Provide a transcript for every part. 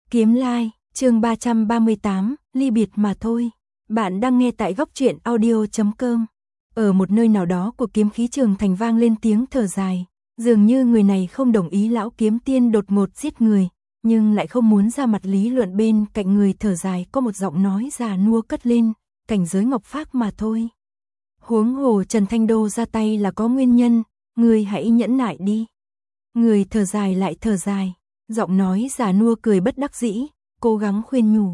Kiếm Lai, chương 338, ly biệt mà thôi. Bạn đang nghe tại góc truyện audio.com. Ở một nơi nào đó của kiếm khí trường thành vang lên tiếng thở dài, dường như người này không đồng ý lão kiếm tiên đột ngột giết người, nhưng lại không muốn ra mặt lý luận. Bên cạnh người thở dài có một giọng nói già nua cất lên, cảnh giới ngọc phác mà thôi. Huống hồ Trần Thanh Đô ra tay là có nguyên nhân, người hãy nhẫn nại đi. Người thở dài lại thở dài, giọng nói già nua cười bất đắc dĩ, cố gắng khuyên nhủ.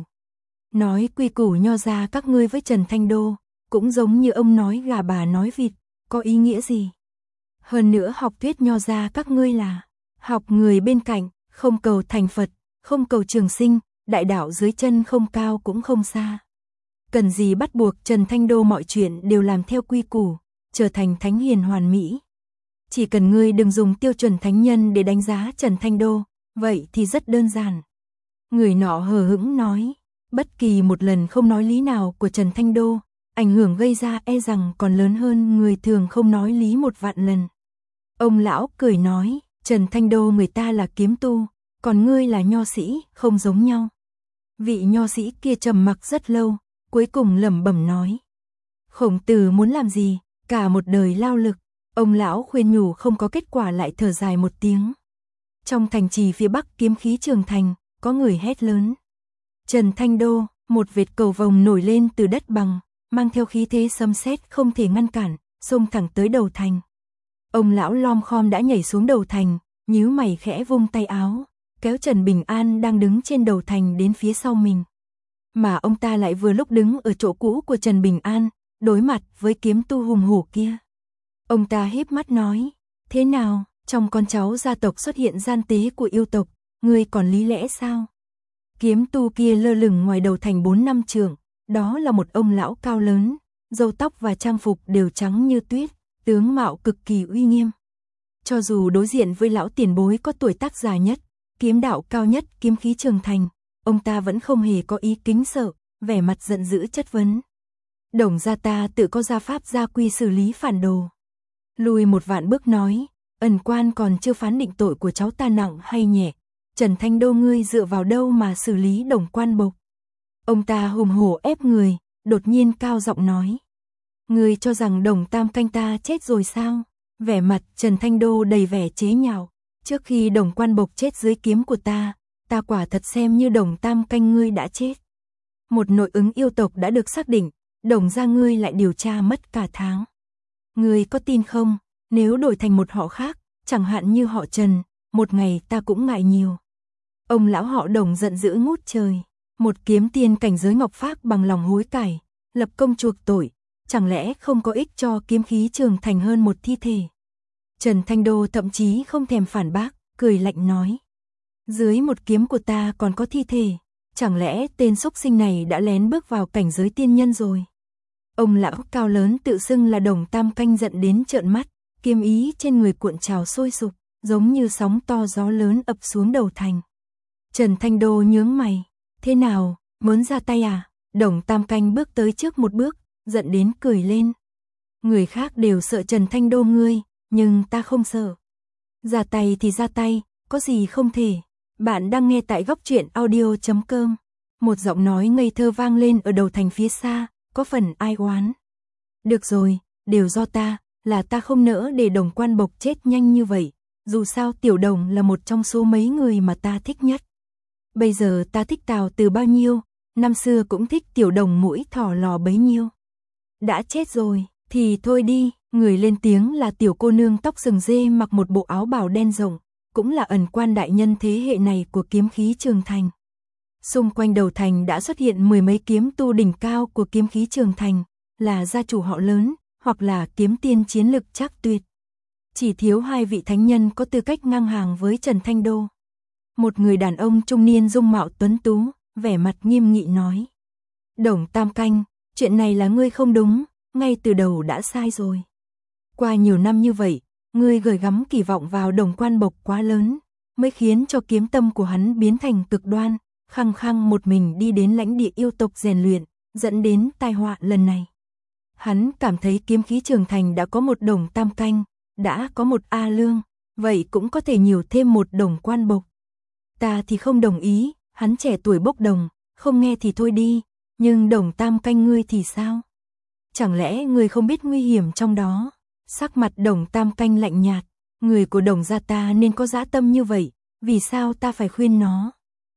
Nói quy củ nho gia các ngươi với Trần Thanh Đô, cũng giống như ông nói gà bà nói vịt, có ý nghĩa gì? Hơn nữa học thuyết nho gia các ngươi là học người bên cạnh, không cầu thành Phật, không cầu trường sinh, đại đạo dưới chân không cao cũng không xa. Cần gì bắt buộc Trần Thanh Đô mọi chuyện đều làm theo quy củ, trở thành thánh hiền hoàn mỹ. Chỉ cần ngươi đừng dùng tiêu chuẩn thánh nhân để đánh giá Trần Thanh Đô, vậy thì rất đơn giản. Người nọ hờ hững nói, bất kỳ một lần không nói lý nào của Trần Thanh Đô, ảnh hưởng gây ra e rằng còn lớn hơn người thường không nói lý 1.000.000 lần. Ông lão cười nói, Trần Thanh Đô người ta là kiếm tu, còn ngươi là nho sĩ, không giống nhau. Vị nho sĩ kia trầm mặc rất lâu, cuối cùng lẩm bẩm nói, Khổng Tử muốn làm gì, cả một đời lao lực. Ông lão khuyên nhủ không có kết quả lại thở dài một tiếng. Trong thành trì phía bắc kiếm khí trường thành, có người hét lớn. Trần Thanh Đô, một vệt cầu vồng nổi lên từ đất bằng, mang theo khí thế sấm sét không thể ngăn cản, xông thẳng tới đầu thành. Ông lão lom khom đã nhảy xuống đầu thành, nhíu mày khẽ vung tay áo, kéo Trần Bình An đang đứng trên đầu thành đến phía sau mình. Mà ông ta lại vừa lúc đứng ở chỗ cũ của Trần Bình An, đối mặt với kiếm tu hùng hổ kia. Ông ta híp mắt nói, thế nào, trong con cháu gia tộc xuất hiện gian tế của yêu tộc, ngươi còn lý lẽ sao? Kiếm tu kia lơ lửng ngoài đầu thành 4 năm trượng, đó là một ông lão cao lớn, râu tóc và trang phục đều trắng như tuyết, tướng mạo cực kỳ uy nghiêm. Cho dù đối diện với lão tiền bối có tuổi tác già nhất, kiếm đạo cao nhất kiếm khí trường thành, ông ta vẫn không hề có ý kính sợ, vẻ mặt giận dữ chất vấn. Đồng gia ta tự có gia pháp gia quy xử lý phản đồ. Lùi 1.000.000 bước nói, ẩn quan còn chưa phán định tội của cháu ta nặng hay nhẹ, Trần Thanh Đô ngươi dựa vào đâu mà xử lý Đồng Quan Bộc? Ông ta hùng hổ ép người, đột nhiên cao giọng nói. Ngươi cho rằng Đồng Tam Canh ta chết rồi sao? Vẻ mặt Trần Thanh Đô đầy vẻ chế nhạo, trước khi Đồng Quan Bộc chết dưới kiếm của ta quả thật xem như Đồng Tam Canh ngươi đã chết. Một nội ứng yêu tộc đã được xác định, Đồng gia ngươi lại điều tra mất cả tháng. Ngươi có tin không, nếu đổi thành một họ khác, chẳng hạn như họ Trần, một ngày ta cũng ngại nhiều. Ông lão họ Đồng giận dữ ngút trời, một kiếm tiên cảnh giới ngọc phác bằng lòng hối cải, lập công chuộc tội, chẳng lẽ không có ích cho kiếm khí trường thành hơn một thi thể. Trần Thanh Đô thậm chí không thèm phản bác, cười lạnh nói. Dưới một kiếm của ta còn có thi thể, chẳng lẽ tên xúc sinh này đã lén bước vào cảnh giới tiên nhân rồi. Ông lão cao lớn tự xưng là Đồng Tam Canh giận đến trợn mắt, kiếm ý trên người cuộn trào sôi sục, giống như sóng to gió lớn ập xuống đầu thành. Trần Thanh Đô nhướng mày, thế nào, muốn ra tay à? Đồng Tam Canh bước tới trước một bước, giận đến cười lên. Người khác đều sợ Trần Thanh Đô ngươi, nhưng ta không sợ. Ra tay thì ra tay, có gì không thể. Bạn đang nghe tại góc truyện audio.com. Một giọng nói ngây thơ vang lên ở đầu thành phía xa, có phần ai oán. Được rồi, đều do ta, là ta không nỡ để Đồng Quan Bộc chết nhanh như vậy. Dù sao Tiểu Đồng là một trong số mấy người mà ta thích nhất. Bây giờ ta thích Tào Từ bao nhiêu, năm xưa cũng thích Tiểu Đồng mũi thỏ lò bấy nhiêu. Đã chết rồi, thì thôi đi. Người lên tiếng là tiểu cô nương tóc sừng dê mặc một bộ áo bào đen rộng, cũng là ẩn quan đại nhân thế hệ này của kiếm khí trường thành. Xung quanh đầu thành đã xuất hiện 10 mấy kiếm tu đỉnh cao của kiếm khí trường thành, là gia chủ họ lớn, hoặc là kiếm tiên chiến lực chắc tuyệt. Chỉ thiếu 2 vị thánh nhân có tư cách ngang hàng với Trần Thanh Đô. Một người đàn ông trung niên dung mạo tuấn tú, vẻ mặt nghiêm nghị nói. Đồng Tam Canh, chuyện này là ngươi không đúng, ngay từ đầu đã sai rồi. Qua nhiều năm như vậy, ngươi gửi gắm kỳ vọng vào Đồng Quan Bộc quá lớn, mới khiến cho kiếm tâm của hắn biến thành cực đoan, khăng khăng một mình đi đến lãnh địa yêu tộc rèn luyện, dẫn đến tai họa lần này. Hắn cảm thấy kiếm khí trường thành đã có một Đồng Tam Canh, đã có một A Lương, vậy cũng có thể nhiều thêm một Đồng Quan Bộc. Ta thì không đồng ý, hắn trẻ tuổi bốc đồng, không nghe thì thôi đi, nhưng Đồng Tam Canh ngươi thì sao? Chẳng lẽ ngươi không biết nguy hiểm trong đó? Sắc mặt Đồng Tam Canh lạnh nhạt, người của Đồng gia ta nên có dã tâm như vậy, vì sao ta phải khuyên nó?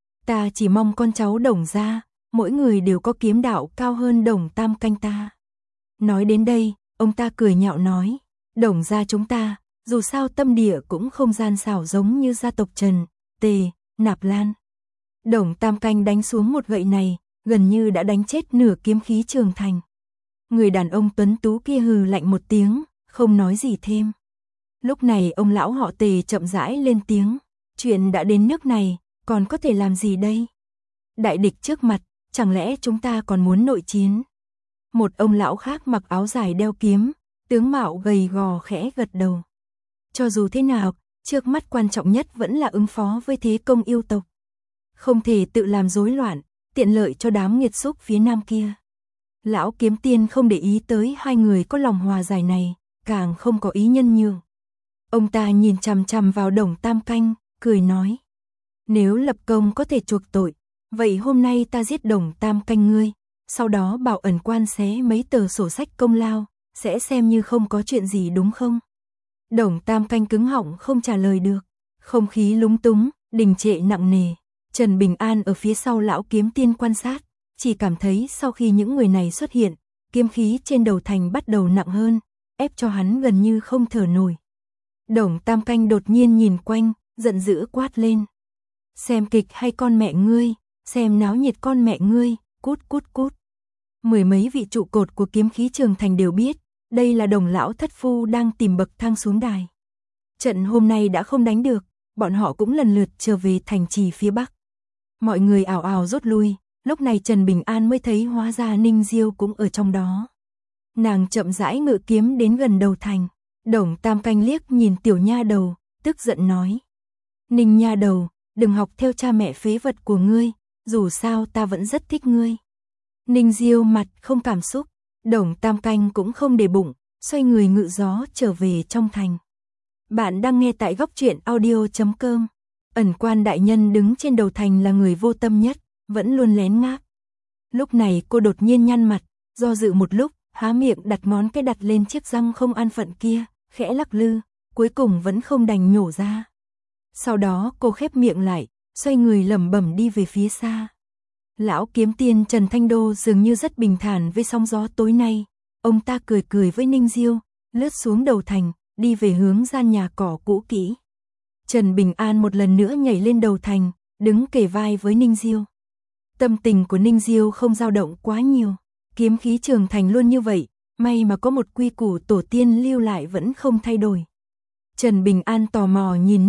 Ta chỉ mong con cháu Đồng gia, mỗi người đều có kiếm đạo cao hơn Đồng Tam Canh ta. Nói đến đây, ông ta cười nhạo nói, Đồng gia chúng ta, dù sao tâm địa cũng không gian xảo giống như gia tộc Trần, Tề, Nạp Lan. Đồng Tam Canh đánh xuống một gậy này, gần như đã đánh chết nửa kiếm khí Trường Thành. Người đàn ông tuấn tú kia hừ lạnh một tiếng, không nói gì thêm. Lúc này ông lão họ Tề chậm rãi lên tiếng, chuyện đã đến nước này, còn có thể làm gì đây? Đại địch trước mặt, chẳng lẽ chúng ta còn muốn nội chiến? Một ông lão khác mặc áo dài đeo kiếm, tướng mạo gầy gò khẽ gật đầu. Cho dù thế nào, trước mắt quan trọng nhất vẫn là ứng phó với thế công yêu tộc. Không thể tự làm rối loạn, tiện lợi cho đám nghiệt xúc phía nam kia. Lão kiếm tiên không để ý tới hai người có lòng hòa giải này, càng không có ý nhân nhường. Ông ta nhìn chằm chằm vào Đồng Tam Canh, cười nói. Nếu lập công có thể chuộc tội, vậy hôm nay ta giết Đồng Tam Canh ngươi, sau đó bảo ẩn quan xé mấy tờ sổ sách công lao, sẽ xem như không có chuyện gì đúng không? Đồng Tam Canh cứng họng không trả lời được, không khí lúng túng, đình trệ nặng nề. Trần Bình An ở phía sau lão kiếm tiên quan sát, chỉ cảm thấy sau khi những người này xuất hiện, kiếm khí trên đầu thành bắt đầu nặng hơn, ép cho hắn gần như không thở nổi. Đồng Tam Canh đột nhiên nhìn quanh, giận dữ quát lên. Xem kịch hay con mẹ ngươi, xem náo nhiệt con mẹ ngươi, cút cút cút. Mười mấy vị trụ cột của kiếm khí Trường Thành đều biết, đây là Đồng lão thất phu đang tìm bậc thang xuống đài. Trận hôm nay đã không đánh được, bọn họ cũng lần lượt trở về thành trì phía Bắc. Mọi người ảo ảo rút lui, lúc này Trần Bình An mới thấy hóa ra Ninh Diêu cũng ở trong đó. Nàng chậm rãi ngự kiếm đến gần đầu thành, Đồng Tam Canh liếc nhìn tiểu nha đầu, tức giận nói. Ninh nha đầu, đừng học theo cha mẹ phế vật của ngươi, dù sao ta vẫn rất thích ngươi. Ninh Diêu mặt không cảm xúc, Đồng Tam Canh cũng không để bụng, xoay người ngự gió trở về trong thành. Bạn đang nghe tại góc truyện audio.com. Ẩn quan đại nhân đứng trên đầu thành là người vô tâm nhất, vẫn luôn lén ngáp. Lúc này cô đột nhiên nhăn mặt, do dự một lúc, há miệng đặt ngón cái đặt lên chiếc răng không an phận kia, khẽ lắc lư, cuối cùng vẫn không đành nhổ ra. Sau đó cô khép miệng lại, xoay người lẩm bẩm đi về phía xa. Lão kiếm tiên Trần Thanh Đô dường như rất bình thản với sóng gió tối nay. Ông ta cười cười với Ninh Diêu, lướt xuống đầu thành, đi về hướng gian nhà cỏ cũ kỹ. Trần Bình An một lần nữa nhảy lên đầu thành, đứng kề vai với Ninh Diêu. Tâm tình của Ninh Diêu không dao động quá nhiều, kiếm khí Trường Thành luôn như vậy, may mà có một quy củ tổ tiên lưu lại vẫn không thay đổi. Trần Bình An tò mò nhìn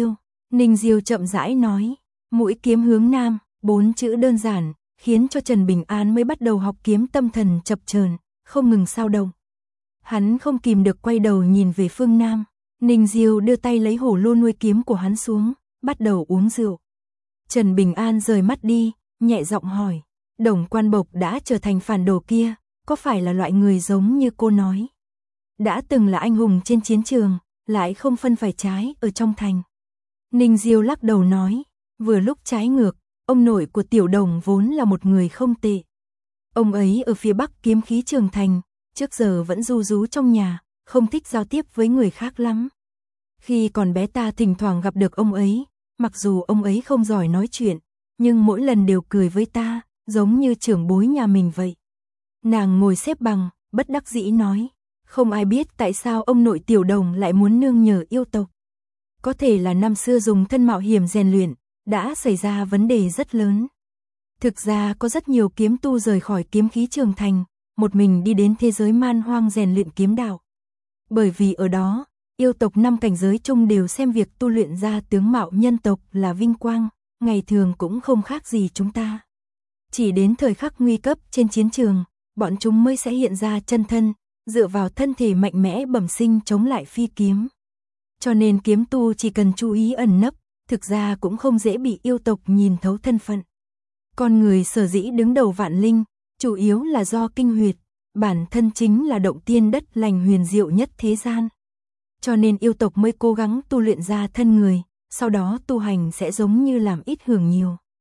Ninh Diêu chậm rãi nói, mũi kiếm hướng nam, 4 chữ đơn giản, khiến cho Trần Bình An mới bắt đầu học kiếm tâm thần chập chờn, không ngừng sao động. Hắn không kìm được quay đầu nhìn về phương nam. Ninh Diêu đưa tay lấy hổ lô nuôi kiếm của hắn xuống, bắt đầu uống rượu. Trần Bình An rời mắt đi, nhẹ giọng hỏi, Đồng Quan Bộc đã trở thành phản đồ kia, có phải là loại người giống như cô nói? Đã từng là anh hùng trên chiến trường, lại không phân phải trái ở trong thành. Ninh Diêu lắc đầu nói, vừa lúc trái ngược, ông nội của Tiểu Đồng vốn là một người không tệ. Ông ấy ở phía Bắc kiếm khí Trường Thành, trước giờ vẫn ru rú trong nhà, không thích giao tiếp với người khác lắm. Khi còn bé ta thỉnh thoảng gặp được ông ấy, mặc dù ông ấy không giỏi nói chuyện, nhưng mỗi lần đều cười với ta, giống như trưởng bối nhà mình vậy. Nàng ngồi xếp bằng, bất đắc dĩ nói, không ai biết tại sao ông nội Tiểu Đồng lại muốn nương nhờ yêu tộc. Có thể là năm xưa dùng thân mạo hiểm rèn luyện, đã xảy ra vấn đề rất lớn. Thực ra có rất nhiều kiếm tu rời khỏi kiếm khí Trường Thành, một mình đi đến thế giới man hoang rèn luyện kiếm đạo. Bởi vì ở đó, yêu tộc 5 cảnh giới chung đều xem việc tu luyện ra tướng mạo nhân tộc là vinh quang, ngày thường cũng không khác gì chúng ta. Chỉ đến thời khắc nguy cấp trên chiến trường, bọn chúng mới sẽ hiện ra chân thân, dựa vào thân thể mạnh mẽ bẩm sinh chống lại phi kiếm. Cho nên kiếm tu chỉ cần chú ý ẩn nấp, thực ra cũng không dễ bị yêu tộc nhìn thấu thân phận. Con người sở dĩ đứng đầu vạn linh, chủ yếu là do kinh huyệt, bản thân chính là động tiên đất lành huyền diệu nhất thế gian. Cho nên yêu tộc mới cố gắng tu luyện ra thân người, sau đó tu hành sẽ giống như làm ít hưởng nhiều.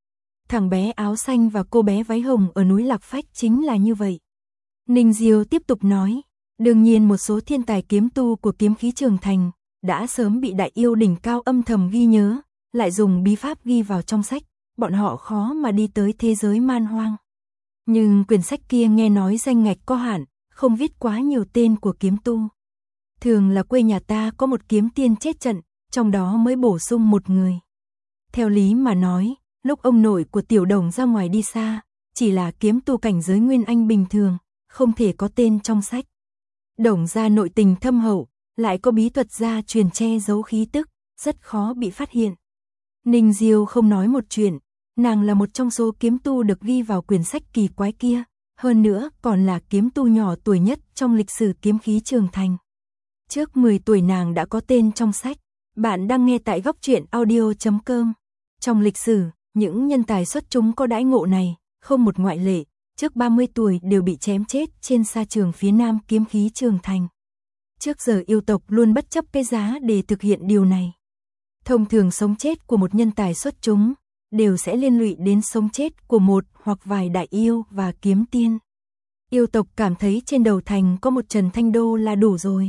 Thằng bé áo xanh và cô bé váy hồng ở núi Lạc Phách chính là như vậy. Ninh Diêu tiếp tục nói, đương nhiên một số thiên tài kiếm tu của kiếm khí Trường Thành đã sớm bị đại yêu đỉnh cao âm thầm ghi nhớ, lại dùng bí pháp ghi vào trong sách, bọn họ khó mà đi tới thế giới man hoang. Nhưng quyển sách kia nghe nói danh ngạch có hạn, không viết quá nhiều tên của kiếm tu. Thường là quê nhà ta có một kiếm tiên chết trận, trong đó mới bổ sung một người. Theo lý mà nói, lúc ông nội của Tiểu Đồng ra ngoài đi xa, chỉ là kiếm tu cảnh giới nguyên anh bình thường, không thể có tên trong sách. Đồng gia nội tình thâm hậu, lại có bí thuật gia truyền che giấu khí tức, rất khó bị phát hiện. Ninh Diêu không nói một chuyện, nàng là một trong số kiếm tu được ghi vào quyển sách kỳ quái kia, hơn nữa còn là kiếm tu nhỏ tuổi nhất trong lịch sử kiếm khí Trường Thành. Trước 10 tuổi nàng đã có tên trong sách. Bạn đang nghe tại góc truyện audio.com. Trong lịch sử, những nhân tài xuất chúng có đãi ngộ này, không một ngoại lệ, trước 30 tuổi đều bị chém chết trên sa trường phía nam kiếm khí Trường Thành. Trước giờ yêu tộc luôn bất chấp cái giá để thực hiện điều này. Thông thường sống chết của một nhân tài xuất chúng đều sẽ liên lụy đến sống chết của một hoặc vài đại yêu và kiếm tiên. Yêu tộc cảm thấy trên đầu thành có một Trần Thanh Đô là đủ rồi.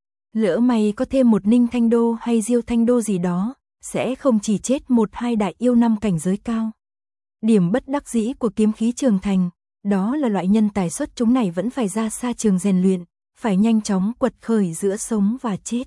Lỡ may có thêm một Ninh Thanh Đô hay Diêu Thanh Đô gì đó, sẽ không chỉ chết một hai đại yêu năm cảnh giới cao. Điểm bất đắc dĩ của kiếm khí Trường Thành, đó là loại nhân tài xuất chúng này vẫn phải ra sa trường rèn luyện, phải nhanh chóng quật khởi giữa sống và chết.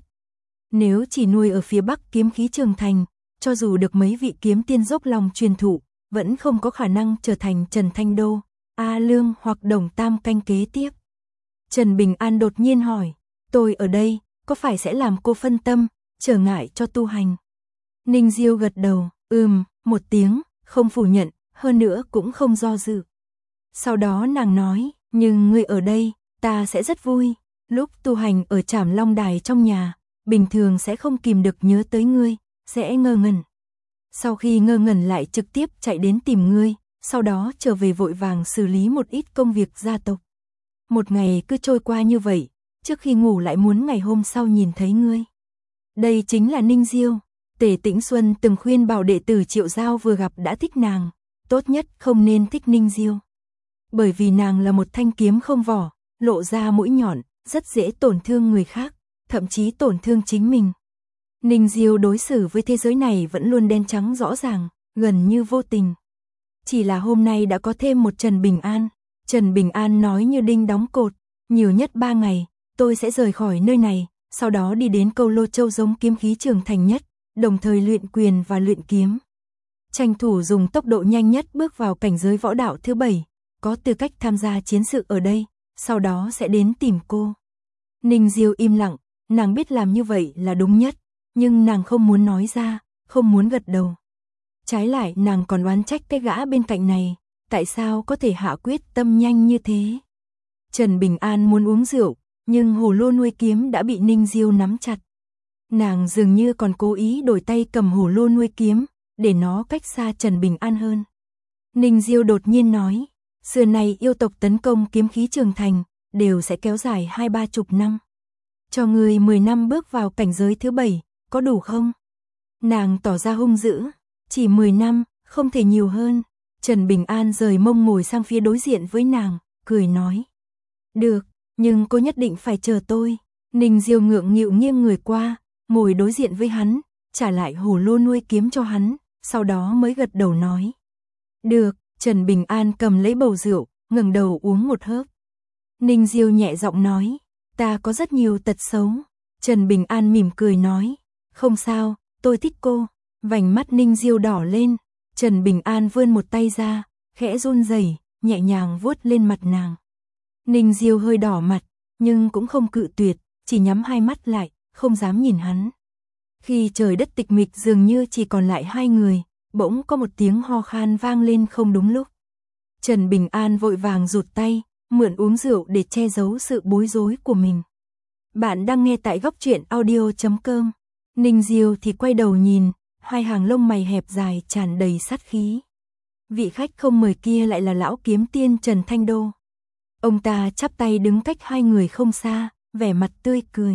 Nếu chỉ nuôi ở phía bắc kiếm khí Trường Thành, cho dù được mấy vị kiếm tiên dốc lòng truyền thụ, vẫn không có khả năng trở thành Trần Thanh Đô, A Lương hoặc Đồng Tam Canh kế tiếp. Trần Bình An đột nhiên hỏi, tôi ở đây, có phải sẽ làm cô phân tâm, trở ngại cho tu hành? Ninh Diêu gật đầu, một tiếng, không phủ nhận, hơn nữa cũng không do dự. Sau đó nàng nói, nhưng ngươi ở đây, ta sẽ rất vui. Lúc tu hành ở Trảm Long Đài trong nhà, bình thường sẽ không kìm được nhớ tới ngươi, sẽ ngơ ngẩn. Sau khi ngơ ngẩn lại trực tiếp chạy đến tìm ngươi, sau đó trở về vội vàng xử lý một ít công việc gia tộc. Một ngày cứ trôi qua như vậy, trước khi ngủ lại muốn ngày hôm sau nhìn thấy ngươi. Đây chính là Ninh Diêu. Tề Tĩnh Xuân từng khuyên bảo đệ tử Triệu Giao vừa gặp đã thích nàng, tốt nhất không nên thích Ninh Diêu. Bởi vì nàng là một thanh kiếm không vỏ, lộ ra mũi nhọn, rất dễ tổn thương người khác, thậm chí tổn thương chính mình. Ninh Diêu đối xử với thế giới này vẫn luôn đen trắng rõ ràng, gần như vô tình. Chỉ là hôm nay đã có thêm một Trần Bình An. Trần Bình An nói như đinh đóng cột, nhiều nhất 3 ngày, tôi sẽ rời khỏi nơi này, sau đó đi đến Câu Lô Châu giống kiếm khí Trường Thành nhất, đồng thời luyện quyền và luyện kiếm. Tranh thủ dùng tốc độ nhanh nhất bước vào cảnh giới võ đạo thứ 7, có tư cách tham gia chiến sự ở đây, sau đó sẽ đến tìm cô. Ninh Diêu im lặng, nàng biết làm như vậy là đúng nhất, nhưng nàng không muốn nói ra, không muốn gật đầu. Trái lại nàng còn oán trách cái gã bên cạnh này, tại sao có thể hạ quyết tâm nhanh như thế. Trần Bình An muốn uống rượu, nhưng hồ lô nuôi kiếm đã bị Ninh Diêu nắm chặt. Nàng dường như còn cố ý đổi tay cầm hồ lô nuôi kiếm, để nó cách xa Trần Bình An hơn. Ninh Diêu đột nhiên nói, xưa nay yêu tộc tấn công kiếm khí Trường Thành, đều sẽ kéo dài 20-30 năm. Cho người 10 năm bước vào cảnh giới thứ 7, có đủ không? Nàng tỏ ra hung dữ, chỉ 10 năm, không thể nhiều hơn. Trần Bình An rời mông ngồi sang phía đối diện với nàng, cười nói. Được, nhưng cô nhất định phải chờ tôi. Ninh Diêu ngượng nghịu nghiêng người qua, ngồi đối diện với hắn, trả lại hồ lô nuôi kiếm cho hắn, sau đó mới gật đầu nói. Được, Trần Bình An cầm lấy bầu rượu, ngẩng đầu uống một hớp. Ninh Diêu nhẹ giọng nói, ta có rất nhiều tật xấu. Trần Bình An mỉm cười nói, không sao, tôi thích cô. Vành mắt Ninh Diêu đỏ lên, Trần Bình An vươn một tay ra, khẽ run rẩy, nhẹ nhàng vuốt lên mặt nàng. Ninh Diêu hơi đỏ mặt, nhưng cũng không cự tuyệt, chỉ nhắm hai mắt lại, không dám nhìn hắn. Khi trời đất tịch mịch dường như chỉ còn lại hai người, bỗng có một tiếng ho khan vang lên không đúng lúc. Trần Bình An vội vàng rụt tay, mượn uống rượu để che giấu sự bối rối của mình. Bạn đang nghe tại góc truyện audio.com. Ninh Diêu thì quay đầu nhìn, hai hàng lông mày hẹp dài tràn đầy sát khí. Vị khách không mời kia lại là lão kiếm tiên Trần Thanh Đô. Ông ta chắp tay đứng cách hai người không xa, vẻ mặt tươi cười.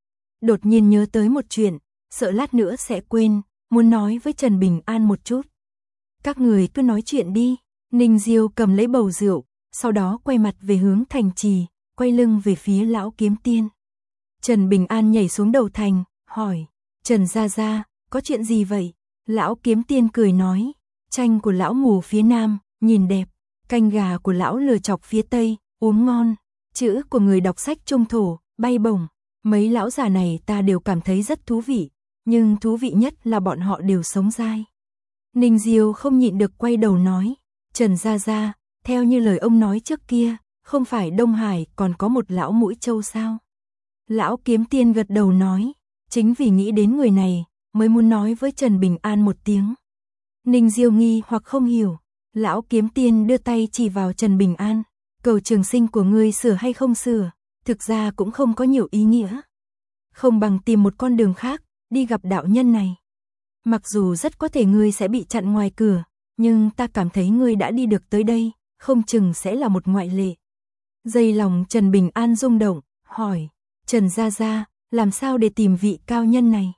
Đột nhiên nhớ tới một chuyện, sợ lát nữa sẽ quên, muốn nói với Trần Bình An một chút. Các người cứ nói chuyện đi. Ninh Diêu cầm lấy bầu rượu, sau đó quay mặt về hướng thành trì, quay lưng về phía lão kiếm tiên. Trần Bình An nhảy xuống đầu thành, hỏi, Trần gia gia, có chuyện gì vậy? Lão kiếm tiên cười nói, chanh của lão ngủ phía nam, nhìn đẹp, canh gà của lão lừa chọc phía tây, uống ngon, chữ của người đọc sách trung thổ, bay bổng. Mấy lão già này ta đều cảm thấy rất thú vị, nhưng thú vị nhất là bọn họ đều sống dai. Ninh Diêu không nhịn được quay đầu nói, Trần gia gia, theo như lời ông nói trước kia, không phải Đông Hải còn có một lão mũi trâu sao? Lão kiếm tiên gật đầu nói, chính vì nghĩ đến người này, mới muốn nói với Trần Bình An một tiếng. Ninh Diêu nghi hoặc không hiểu, lão kiếm tiên đưa tay chỉ vào Trần Bình An, cầu trường sinh của ngươi sửa hay không sửa, thực ra cũng không có nhiều ý nghĩa. Không bằng tìm một con đường khác, đi gặp đạo nhân này. Mặc dù rất có thể ngươi sẽ bị chặn ngoài cửa, nhưng ta cảm thấy ngươi đã đi được tới đây, không chừng sẽ là một ngoại lệ. Dây lòng Trần Bình An rung động, hỏi, Trần gia gia, làm sao để tìm vị cao nhân này?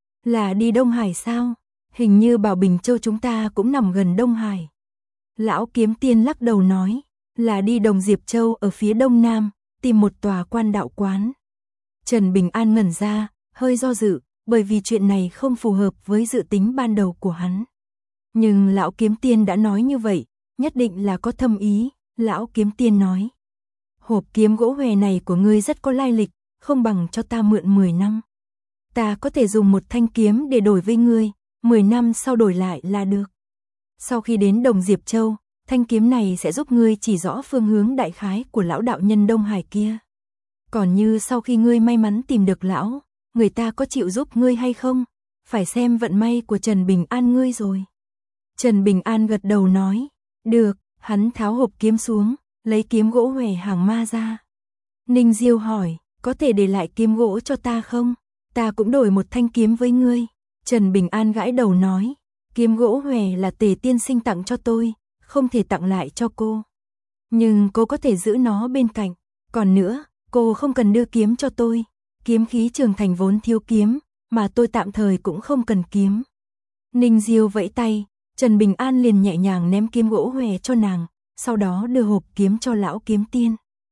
Là đi Đông Hải sao? Hình như Bảo Bình Châu chúng ta cũng nằm gần Đông Hải. Lão kiếm tiên lắc đầu nói, là đi Đồng Diệp Châu ở phía đông nam, tìm một tòa quan đạo quán. Trần Bình An ngẩn ra, hơi do dự, bởi vì chuyện này không phù hợp với dự tính ban đầu của hắn. Nhưng lão kiếm tiên đã nói như vậy, nhất định là có thâm ý. Lão kiếm tiên nói, hộp kiếm gỗ hòe này của ngươi rất có lai lịch, không bằng cho ta mượn 10 năm. Ta có thể dùng một thanh kiếm để đổi với ngươi, 10 năm sau đổi lại là được. Sau khi đến Đồng Diệp Châu, thanh kiếm này sẽ giúp ngươi chỉ rõ phương hướng đại khái của lão đạo nhân Đông Hải kia. Còn như sau khi ngươi may mắn tìm được lão, người ta có chịu giúp ngươi hay không, phải xem vận may của Trần Bình An ngươi rồi. Trần Bình An gật đầu nói, được, hắn tháo hộp kiếm xuống, lấy kiếm gỗ hòe hàng ma ra. Ninh Diêu hỏi, có thể để lại kiếm gỗ cho ta không? Ta cũng đổi một thanh kiếm với ngươi. Trần Bình An gãi đầu nói, kiếm gỗ hòe là Tề tiên sinh tặng cho tôi, không thể tặng lại cho cô. Nhưng cô có thể giữ nó bên cạnh. Còn nữa, cô không cần đưa kiếm cho tôi. Kiếm khí Trường Thành vốn thiếu kiếm, mà tôi tạm thời cũng không cần kiếm. Ninh Diêu vẫy tay, Trần Bình An liền nhẹ nhàng ném kiếm gỗ hòe cho nàng, sau đó đưa hộp kiếm cho lão kiếm tiên.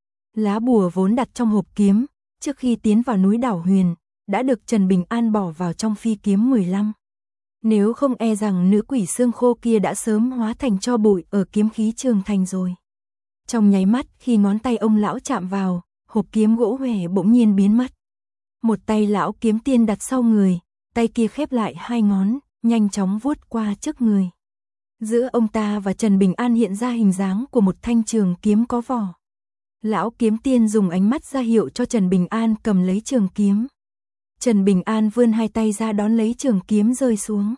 Lá bùa vốn đặt trong hộp kiếm, trước khi tiến vào núi Đảo Huyền, đã được Trần Bình An bỏ vào trong phi kiếm 15. Nếu không e rằng nữ quỷ xương khô kia đã sớm hóa thành tro bụi ở kiếm khí Trường Thành rồi. Trong nháy mắt khi ngón tay ông lão chạm vào, hộp kiếm gỗ hòe bỗng nhiên biến mất. Một tay lão kiếm tiên đặt sau người, tay kia khép lại hai ngón, nhanh chóng vuốt qua trước người. Giữa ông ta và Trần Bình An hiện ra hình dáng của một thanh trường kiếm có vỏ. Lão kiếm tiên dùng ánh mắt ra hiệu cho Trần Bình An cầm lấy trường kiếm. Trần Bình An vươn hai tay ra đón lấy trường kiếm rơi xuống.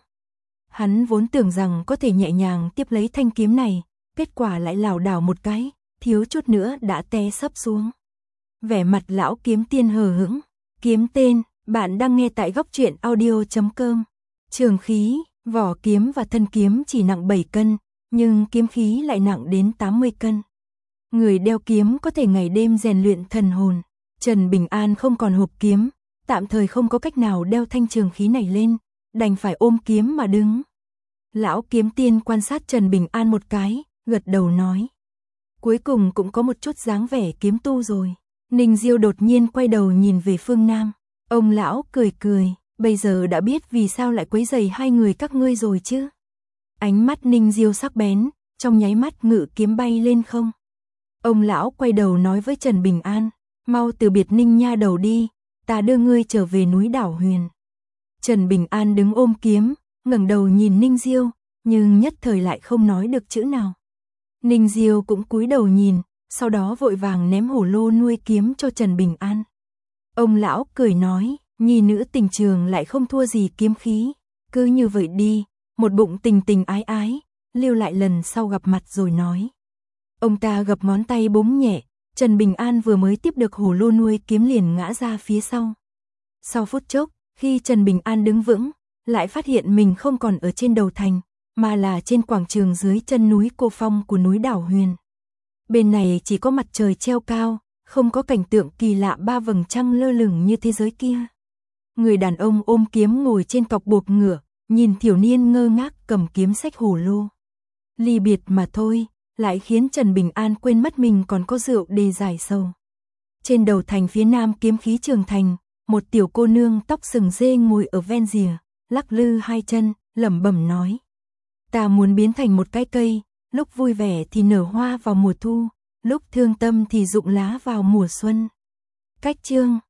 Hắn vốn tưởng rằng có thể nhẹ nhàng tiếp lấy thanh kiếm này, kết quả lại lảo đảo một cái, thiếu chút nữa đã té sấp xuống. Vẻ mặt lão kiếm tiên hờ hững. Kiếm tên, bạn đang nghe tại góc truyện audio.com. Trường khí, vỏ kiếm và thân kiếm chỉ nặng 7 cân, nhưng kiếm khí lại nặng đến 80 cân. Người đeo kiếm có thể ngày đêm rèn luyện thần hồn. Trần Bình An không còn hộp kiếm, tạm thời không có cách nào đeo thanh trường khí này lên, đành phải ôm kiếm mà đứng. Lão kiếm tiên quan sát Trần Bình An một cái, gật đầu nói. Cuối cùng cũng có một chút dáng vẻ kiếm tu rồi. Ninh Diêu đột nhiên quay đầu nhìn về phương Nam. Ông lão cười cười, bây giờ đã biết vì sao lại quấy rầy hai người các ngươi rồi chứ. Ánh mắt Ninh Diêu sắc bén, trong nháy mắt ngự kiếm bay lên không. Ông lão quay đầu nói với Trần Bình An, mau từ biệt Ninh nha đầu đi, ta đưa ngươi trở về núi Đảo Huyền. Trần Bình An đứng ôm kiếm, ngẩng đầu nhìn Ninh Diêu, nhưng nhất thời lại không nói được chữ nào. Ninh Diêu cũng cúi đầu nhìn, sau đó vội vàng ném hổ lô nuôi kiếm cho Trần Bình An. Ông lão cười nói, nhi nữ tình trường lại không thua gì kiếm khí, cứ như vậy đi, một bụng tình tình ái ái, lưu lại lần sau gặp mặt rồi nói. Ông ta gập ngón tay búng nhẹ, Trần Bình An vừa mới tiếp được hổ lô nuôi kiếm liền ngã ra phía sau. Sau phút chốc, khi Trần Bình An đứng vững, lại phát hiện mình không còn ở trên đầu thành, mà là trên quảng trường dưới chân núi Cô Phong của núi Đảo Huyền. Bên này chỉ có mặt trời treo cao, không có cảnh tượng kỳ lạ ba vầng trăng lơ lửng như thế giới kia. Người đàn ông ôm kiếm ngồi trên cọc buộc ngựa, nhìn thiếu niên ngơ ngác cầm kiếm xách hổ lô. ly biệt mà thôi, lại khiến Trần Bình An quên mất mình còn có rượu để giải sầu. Trên đầu thành phía nam kiếm khí trường thành, một tiểu cô nương tóc sừng dê ngồi ở ven rìa, lắc lư hai chân, lẩm bẩm nói. Ta muốn biến thành một cái cây, lúc vui vẻ thì nở hoa vào mùa thu, lúc thương tâm thì rụng lá vào mùa xuân. Cách chương